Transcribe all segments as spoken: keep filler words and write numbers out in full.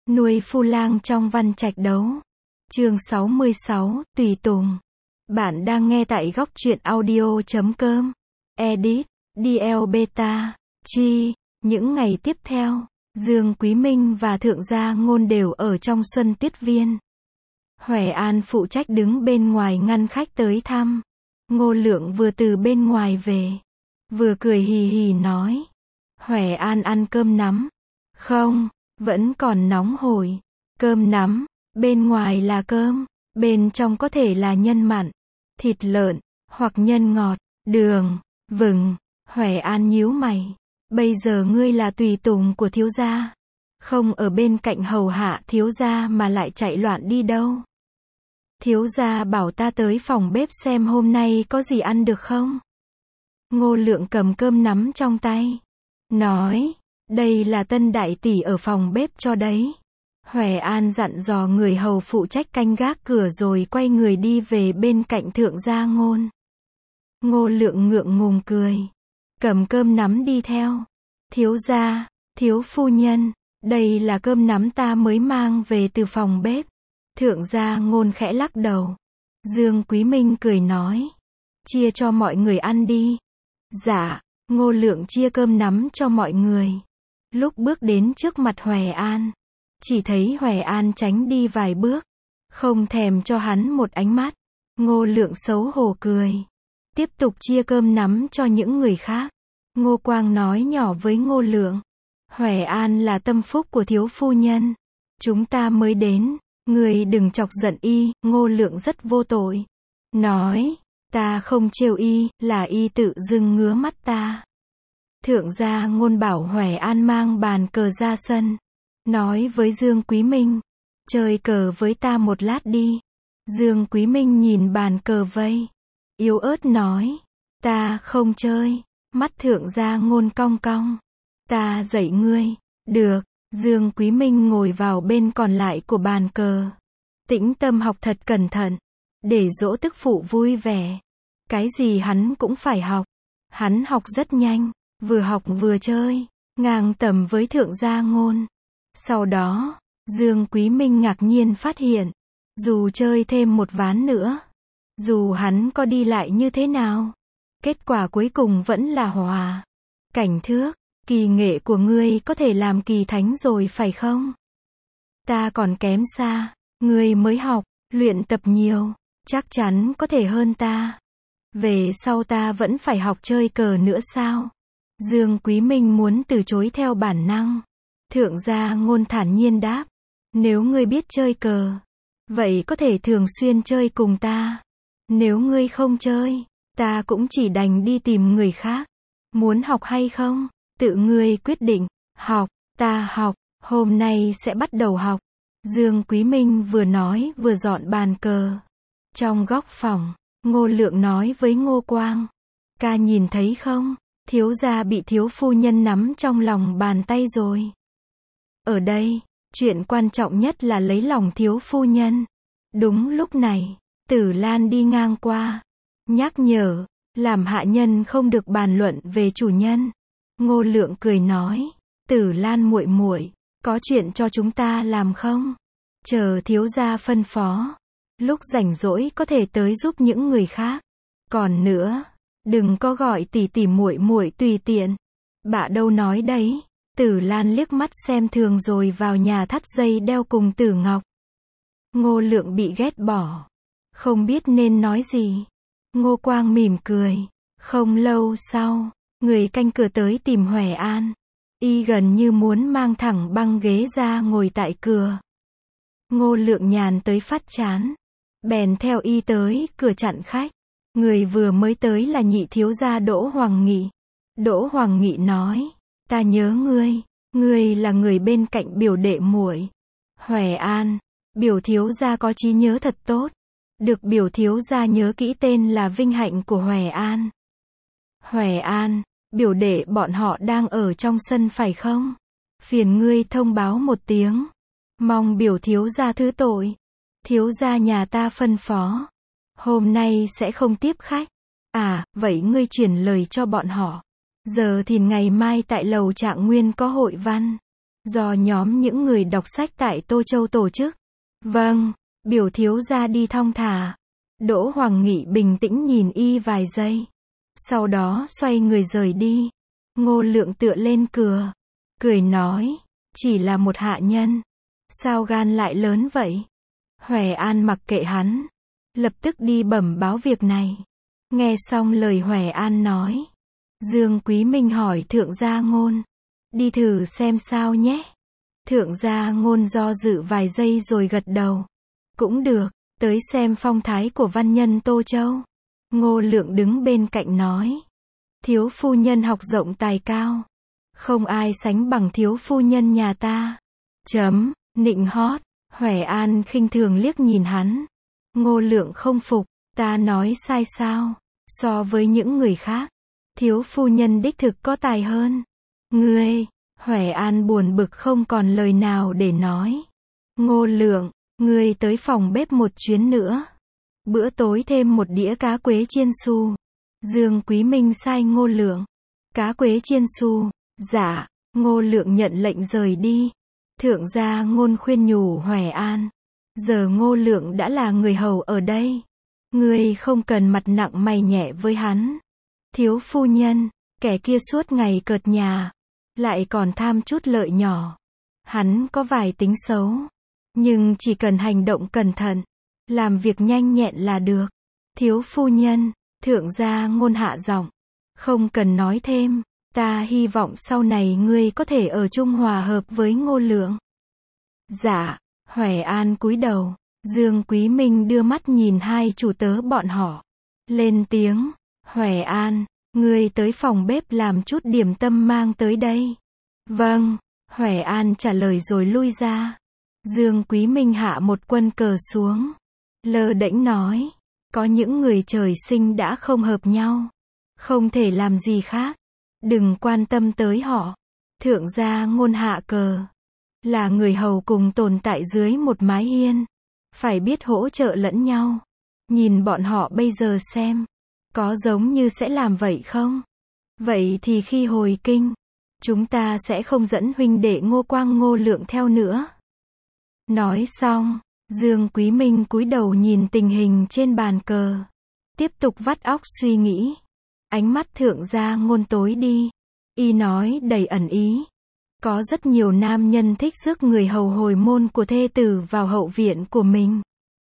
Nuôi phu lang trong văn trạch đấu. Chương sáu mươi sáu, Tùy Tùng. Bạn đang nghe tại góc truyện audio chấm com. Edit, đê lờ Beta, Chi. Những ngày tiếp theo, Dương Quý Minh và Thượng Gia Ngôn đều ở trong Xuân Tuyết Viên. Hoè An phụ trách đứng bên ngoài ngăn khách tới thăm. Ngô Lượng vừa từ bên ngoài về, vừa cười hì hì nói: Hoè An ăn cơm nắm không? Vẫn còn nóng hổi. Cơm nắm, bên ngoài là cơm, bên trong có thể là nhân mặn, thịt lợn, hoặc nhân ngọt, đường, vừng. Hoè An nhíu mày. Bây giờ ngươi là tùy tùng của thiếu gia, không ở bên cạnh hầu hạ thiếu gia mà lại chạy loạn đi đâu? Thiếu gia bảo ta tới phòng bếp xem hôm nay có gì ăn được không? Ngô Lượng cầm cơm nắm trong tay, nói: đây là Tân đại tỷ ở phòng bếp cho đấy. Hoè An dặn dò người hầu phụ trách canh gác cửa rồi quay người đi về bên cạnh Thượng Gia Ngôn. Ngô Lượng ngượng ngùng cười, cầm cơm nắm đi theo. Thiếu gia, thiếu phu nhân, đây là cơm nắm ta mới mang về từ phòng bếp. Thượng Gia Ngôn khẽ lắc đầu. Dương Quý Minh cười nói: chia cho mọi người ăn đi. Dạ. Ngô Lượng chia cơm nắm cho mọi người. Lúc bước đến trước mặt Hoè An, chỉ thấy Hoè An tránh đi vài bước, không thèm cho hắn một ánh mắt. Ngô Lượng xấu hổ cười, tiếp tục chia cơm nắm cho những người khác. Ngô Quang nói nhỏ với Ngô Lượng: Hoè An là tâm phúc của thiếu phu nhân, chúng ta mới đến, người đừng chọc giận y. Ngô Lượng rất vô tội, nói: ta không trêu y, là y tự dưng ngứa mắt ta. Thượng Gia Ngôn bảo Hoè An mang bàn cờ ra sân, nói với Dương Quý Minh: chơi cờ với ta một lát đi. Dương Quý Minh nhìn bàn cờ vây, yếu ớt nói: ta không chơi. Mắt Thượng Gia Ngôn cong cong: ta dạy ngươi. Được. Dương Quý Minh ngồi vào bên còn lại của bàn cờ, tĩnh tâm học thật cẩn thận, để dỗ tức phụ vui vẻ. Cái gì hắn cũng phải học. Hắn học rất nhanh, vừa học vừa chơi, ngang tầm với Thượng Gia Ngôn. Sau đó, Dương Quý Minh ngạc nhiên phát hiện, dù chơi thêm một ván nữa, dù hắn có đi lại như thế nào, kết quả cuối cùng vẫn là hòa. Cảnh Thước, kỳ nghệ của ngươi có thể làm kỳ thánh rồi phải không? Ta còn kém xa, ngươi mới học, luyện tập nhiều, chắc chắn có thể hơn ta. Về sau ta vẫn phải học chơi cờ nữa sao? Dương Quý Minh muốn từ chối theo bản năng. Thượng Gia Ngôn thản nhiên đáp: nếu ngươi biết chơi cờ, vậy có thể thường xuyên chơi cùng ta. Nếu ngươi không chơi, ta cũng chỉ đành đi tìm người khác. Muốn học hay không, tự ngươi quyết định. Học, ta học, hôm nay sẽ bắt đầu học. Dương Quý Minh vừa nói vừa dọn bàn cờ. Trong góc phòng, Ngô Lượng nói với Ngô Quang: ca nhìn thấy không, thiếu gia bị thiếu phu nhân nắm trong lòng bàn tay rồi. Ở đây, chuyện quan trọng nhất là lấy lòng thiếu phu nhân. Đúng lúc này, Tử Lan đi ngang qua, nhắc nhở, làm hạ nhân không được bàn luận về chủ nhân. Ngô Lượng cười nói: Tử Lan muội muội, có chuyện cho chúng ta làm không? Chờ thiếu gia phân phó, lúc rảnh rỗi có thể tới giúp những người khác. Còn nữa, đừng có gọi tỷ tỷ muội muội tùy tiện. Bạ đâu nói đấy. Tử Lan liếc mắt xem thường rồi vào nhà thắt dây đeo cùng Tử Ngọc. Ngô Lượng bị ghét bỏ, không biết nên nói gì. Ngô Quang mỉm cười. Không lâu sau, người canh cửa tới tìm Hoè An. Y gần như muốn mang thẳng băng ghế ra ngồi tại cửa. Ngô Lượng nhàn tới phát chán, bèn theo y tới cửa chặn khách. Người vừa mới tới là nhị thiếu gia Đỗ Hoàng Nghị. Đỗ Hoàng Nghị nói: ta nhớ ngươi, ngươi là người bên cạnh biểu đệ muội Hoè An. Biểu thiếu gia có trí nhớ thật tốt, được biểu thiếu gia nhớ kỹ tên là vinh hạnh của Hoè An. Hoè An, biểu đệ bọn họ đang ở trong sân phải không? Phiền ngươi thông báo một tiếng, mong biểu thiếu gia thứ tội. Thiếu gia nhà ta phân phó, hôm nay sẽ không tiếp khách. À, vậy ngươi truyền lời cho bọn họ. Giờ thì ngày mai tại lầu Trạng Nguyên có hội văn. Do nhóm những người đọc sách tại Tô Châu tổ chức. Vâng, biểu thiếu gia đi thong thả. Đỗ Hoàng Nghị bình tĩnh nhìn y vài giây. Sau đó xoay người rời đi. Ngô Lượng tựa lên cửa. Cười nói, chỉ là một hạ nhân. Sao gan lại lớn vậy? Hoè An mặc kệ hắn. Lập tức đi bẩm báo việc này. Nghe xong lời Hoè An nói. Dương Quý Minh hỏi Thượng Gia Ngôn. Đi thử xem sao nhé. Thượng Gia Ngôn do dự vài giây rồi gật đầu. Cũng được, tới xem phong thái của văn nhân Tô Châu. Ngô Lượng đứng bên cạnh nói. Thiếu phu nhân học rộng tài cao. Không ai sánh bằng thiếu phu nhân nhà ta. Chấm, nịnh hót. Hoè An khinh thường liếc nhìn hắn. Ngô Lượng không phục, ta nói sai sao? So với những người khác, thiếu phu nhân đích thực có tài hơn. Ngươi, Hoè An buồn bực không còn lời nào để nói. Ngô Lượng, ngươi tới phòng bếp một chuyến nữa. Bữa tối thêm một đĩa cá quế chiên su. Dương Quý Minh sai Ngô Lượng. Cá quế chiên su, dạ. Ngô Lượng nhận lệnh rời đi. Thượng Gia Ngôn khuyên nhủ Hoè An. Giờ Ngô Lượng đã là người hầu ở đây. Ngươi không cần mặt nặng mày nhẹ với hắn. Thiếu phu nhân, kẻ kia suốt ngày cợt nhà. Lại còn tham chút lợi nhỏ. Hắn có vài tính xấu. Nhưng chỉ cần hành động cẩn thận. Làm việc nhanh nhẹn là được. Thiếu phu nhân, Thượng Gia Ngôn hạ giọng. Không cần nói thêm. Ta hy vọng sau này ngươi có thể ở chung hòa hợp với Ngô Lượng. Dạ. Hoè An cúi đầu. Dương Quý Minh đưa mắt nhìn hai chủ tớ bọn họ. Lên tiếng. Hoè An, ngươi tới phòng bếp làm chút điểm tâm mang tới đây. Vâng. Hoè An trả lời rồi lui ra. Dương Quý Minh hạ một quân cờ xuống. Lơ đễnh nói. Có những người trời sinh đã không hợp nhau. Không thể làm gì khác. Đừng quan tâm tới họ. Thượng Gia Ngôn hạ cờ. Là người hầu cùng tồn tại dưới một mái hiên. Phải biết hỗ trợ lẫn nhau. Nhìn bọn họ bây giờ xem. Có giống như sẽ làm vậy không? Vậy thì khi hồi kinh, chúng ta sẽ không dẫn huynh đệ Ngô Quang Ngô Lượng theo nữa. Nói xong, Dương Quý Minh cúi đầu nhìn tình hình trên bàn cờ. Tiếp tục vắt óc suy nghĩ. Ánh mắt Thượng Gia Ngôn tối đi. Y nói đầy ẩn ý. Có rất nhiều nam nhân thích rước người hầu hồi môn của thê tử vào hậu viện của mình.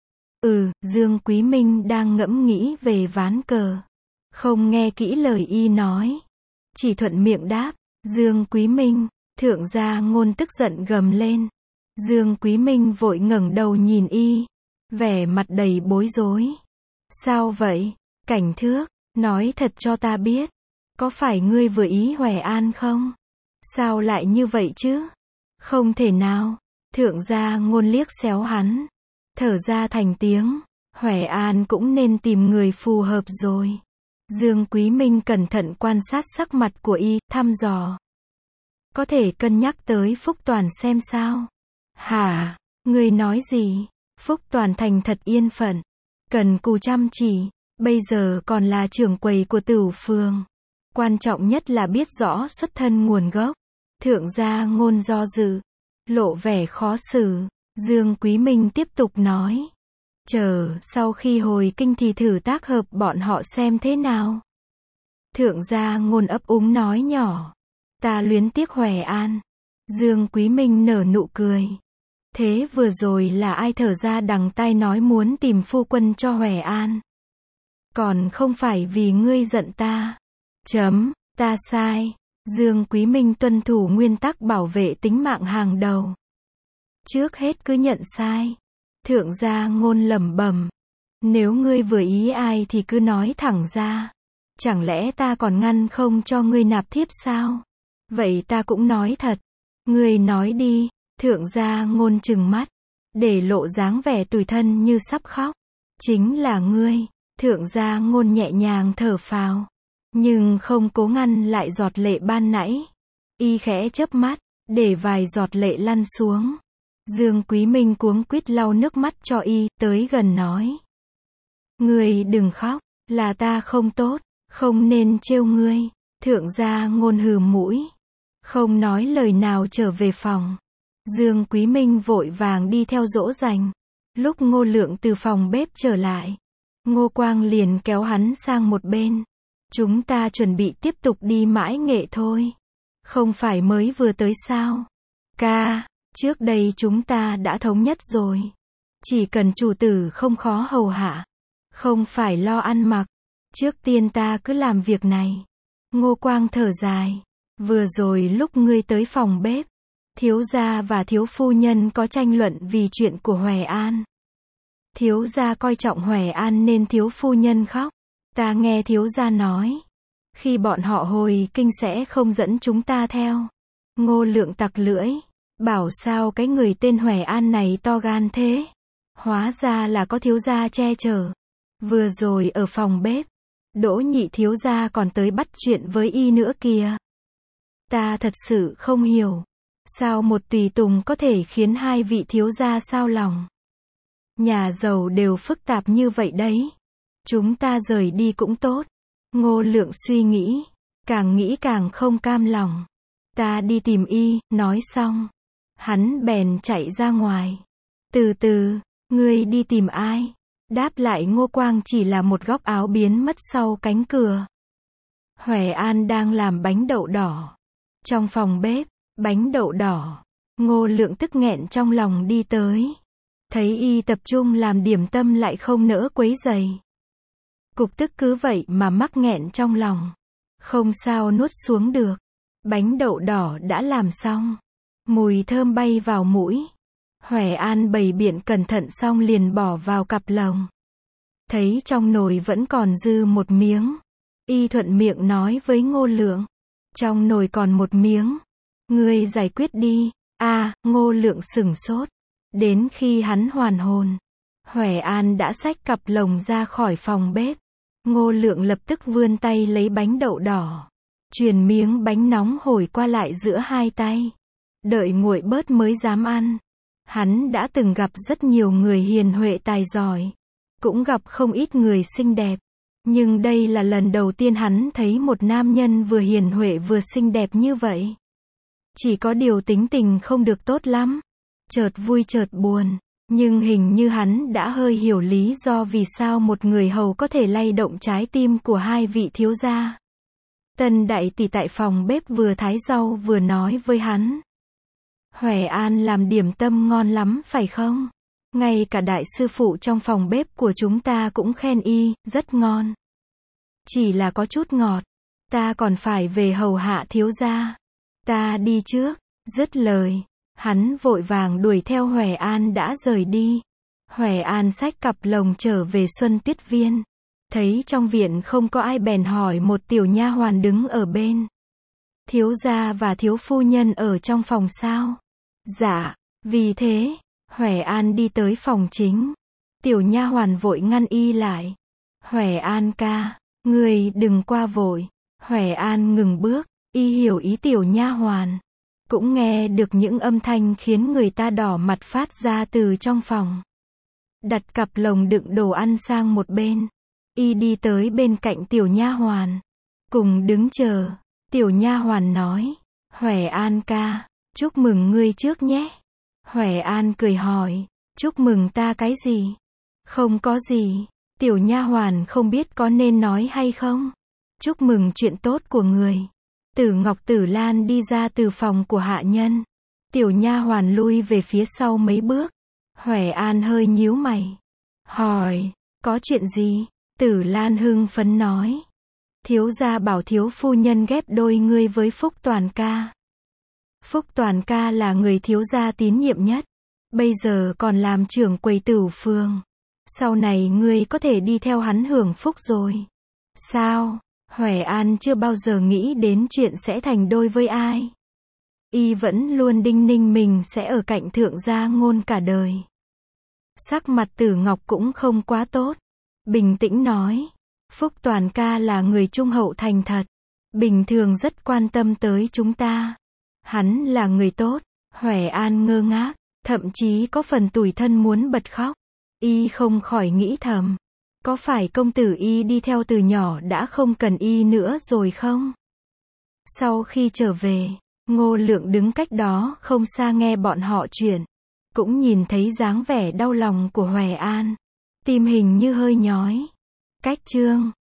Ừ, Dương Quý Minh đang ngẫm nghĩ về ván cờ. Không nghe kỹ lời y nói. Chỉ thuận miệng đáp. Dương Quý Minh, Thượng Gia Ngôn tức giận gầm lên. Dương Quý Minh vội ngẩng đầu nhìn y. Vẻ mặt đầy bối rối. Sao vậy? Cảnh Thước, nói thật cho ta biết. Có phải ngươi vừa ý Hoè An không? Sao lại như vậy chứ? Không thể nào. Thượng Gia Ngôn liếc xéo hắn. Thở ra thành tiếng. Hoè An cũng nên tìm người phù hợp rồi. Dương Quý Minh cẩn thận quan sát sắc mặt của y, thăm dò. Có thể cân nhắc tới Phúc Toàn xem sao? Hả? Ngươi nói gì? Phúc Toàn thành thật yên phận. Cần cù chăm chỉ. Bây giờ còn là trưởng quầy của Tửu Phường. Quan trọng nhất là biết rõ xuất thân nguồn gốc. Thượng Gia Ngôn do dự. Lộ vẻ khó xử. Dương Quý Minh tiếp tục nói. Chờ, sau khi hồi kinh thì thử tác hợp bọn họ xem thế nào. Thượng Gia Ngôn ấp úng nói nhỏ. Ta luyến tiếc Hoè An. Dương Quý Minh nở nụ cười. Thế vừa rồi là ai thở ra đằng tai nói muốn tìm phu quân cho Hoè An? Còn không phải vì ngươi giận ta. Chấm, ta sai. Dương Quý Minh tuân thủ nguyên tắc bảo vệ tính mạng hàng đầu. Trước hết cứ nhận sai. Thượng Gia Ngôn lẩm bẩm. Nếu ngươi vừa ý ai thì cứ nói thẳng ra. Chẳng lẽ ta còn ngăn không cho ngươi nạp thiếp sao? Vậy ta cũng nói thật. Ngươi nói đi. Thượng Gia Ngôn trừng mắt. Để lộ dáng vẻ tủi thân như sắp khóc. Chính là ngươi. Thượng Gia Ngôn nhẹ nhàng thở phào. Nhưng không cố ngăn lại giọt lệ ban nãy. Y khẽ chớp mắt. Để vài giọt lệ lăn xuống. Dương Quý Minh cuống quýt lau nước mắt cho y, tới gần nói. Ngươi đừng khóc, là ta không tốt, không nên trêu ngươi. Thượng Gia Ngôn hừ mũi. Không nói lời nào trở về phòng. Dương Quý Minh vội vàng đi theo dỗ dành. Lúc Ngô Lượng từ phòng bếp trở lại, Ngô Quang liền kéo hắn sang một bên. Chúng ta chuẩn bị tiếp tục đi mãi nghệ thôi. Không phải mới vừa tới sao? Ca, trước đây chúng ta đã thống nhất rồi. Chỉ cần chủ tử không khó hầu hạ. Không phải lo ăn mặc. Trước tiên ta cứ làm việc này. Ngô Quang thở dài. Vừa rồi lúc ngươi tới phòng bếp, thiếu gia và thiếu phu nhân có tranh luận vì chuyện của Hoè An. Thiếu gia coi trọng Hoè An nên thiếu phu nhân khóc. Ta nghe thiếu gia nói, khi bọn họ hồi kinh sẽ không dẫn chúng ta theo. Ngô Lượng tặc lưỡi, bảo sao cái người tên Hoè An này to gan thế. Hóa ra là có thiếu gia che chở. Vừa rồi ở phòng bếp, Đỗ nhị thiếu gia còn tới bắt chuyện với y nữa kìa. Ta thật sự không hiểu, sao một tùy tùng có thể khiến hai vị thiếu gia xao lòng. Nhà giàu đều phức tạp như vậy đấy. Chúng ta rời đi cũng tốt. Ngô Lượng suy nghĩ, càng nghĩ càng không cam lòng. Ta đi tìm y, nói xong, hắn bèn chạy ra ngoài. Từ từ, ngươi đi tìm ai? Đáp lại Ngô Quang chỉ là một góc áo biến mất sau cánh cửa. Hoè An đang làm bánh đậu đỏ. Trong phòng bếp, bánh đậu đỏ. Ngô Lượng tức nghẹn trong lòng đi tới. Thấy y tập trung làm điểm tâm lại không nỡ quấy rầy. Cục tức cứ vậy mà mắc nghẹn trong lòng. Không sao nuốt xuống được. Bánh đậu đỏ đã làm xong. Mùi thơm bay vào mũi. Hoè An bày biện cẩn thận xong liền bỏ vào cặp lồng. Thấy trong nồi vẫn còn dư một miếng. Y thuận miệng nói với Ngô Lượng. Trong nồi còn một miếng. Ngươi giải quyết đi. À, Ngô Lượng sửng sốt. Đến khi hắn hoàn hồn, Hoè An đã xách cặp lồng ra khỏi phòng bếp. Ngô Lượng lập tức vươn tay lấy bánh đậu đỏ. Truyền miếng bánh nóng hổi qua lại giữa hai tay. Đợi nguội bớt mới dám ăn. Hắn đã từng gặp rất nhiều người hiền huệ tài giỏi. Cũng gặp không ít người xinh đẹp. Nhưng đây là lần đầu tiên hắn thấy một nam nhân vừa hiền huệ vừa xinh đẹp như vậy. Chỉ có điều tính tình không được tốt lắm. Chợt vui chợt buồn. Nhưng hình như hắn đã hơi hiểu lý do vì sao một người hầu có thể lay động trái tim của hai vị thiếu gia. Tân đại tỷ tại phòng bếp vừa thái rau vừa nói với hắn. Hoè An làm điểm tâm ngon lắm phải không? Ngay cả đại sư phụ trong phòng bếp của chúng ta cũng khen y, rất ngon. Chỉ là có chút ngọt. Ta còn phải về hầu hạ thiếu gia. Ta đi trước. Dứt lời, hắn vội vàng đuổi theo Hoè An đã rời đi. Hoè An xách cặp lồng trở về Xuân Tiết Viên. Thấy trong viện không có ai bèn hỏi một tiểu nha hoàn đứng ở bên. Thiếu gia và thiếu phu nhân ở trong phòng sao? Dạ, vì thế, Hoè An đi tới phòng chính. Tiểu nha hoàn vội ngăn y lại. Hoè An ca, người đừng qua vội. Hoè An ngừng bước, y hiểu ý tiểu nha hoàn. Cũng nghe được những âm thanh khiến người ta đỏ mặt phát ra từ trong phòng. Đặt cặp lồng đựng đồ ăn sang một bên. Y đi tới bên cạnh tiểu nha hoàn. Cùng đứng chờ. Tiểu nha hoàn nói. Hoè An ca, chúc mừng ngươi trước nhé. Hoè An cười hỏi. Chúc mừng ta cái gì? Không có gì. Tiểu nha hoàn không biết có nên nói hay không. Chúc mừng chuyện tốt của người. Tử Ngọc Tử Lan đi ra từ phòng của hạ nhân. Tiểu nha hoàn lui về phía sau mấy bước. Hoè An hơi nhíu mày. Hỏi, có chuyện gì? Tử Lan hưng phấn nói. Thiếu gia bảo thiếu phu nhân ghép đôi ngươi với Phúc Toàn ca. Phúc Toàn ca là người thiếu gia tín nhiệm nhất. Bây giờ còn làm trưởng quầy Tửu Phường. Sau này ngươi có thể đi theo hắn hưởng phúc rồi. Sao? Hoè An chưa bao giờ nghĩ đến chuyện sẽ thành đôi với ai. Y vẫn luôn đinh ninh mình sẽ ở cạnh thượng gia Ngôn cả đời. Sắc mặt Tử Ngọc cũng không quá tốt. Bình tĩnh nói. Phúc Toàn ca là người trung hậu thành thật. Bình thường rất quan tâm tới chúng ta. Hắn là người tốt. Hoè An ngơ ngác. Thậm chí có phần tủi thân muốn bật khóc. Y không khỏi nghĩ thầm. Có phải công tử y đi theo từ nhỏ đã không cần y nữa rồi không? Sau khi trở về, Ngô Lượng đứng cách đó không xa nghe bọn họ chuyện. Cũng nhìn thấy dáng vẻ đau lòng của Hoè An. Tim hình như hơi nhói. Cách chương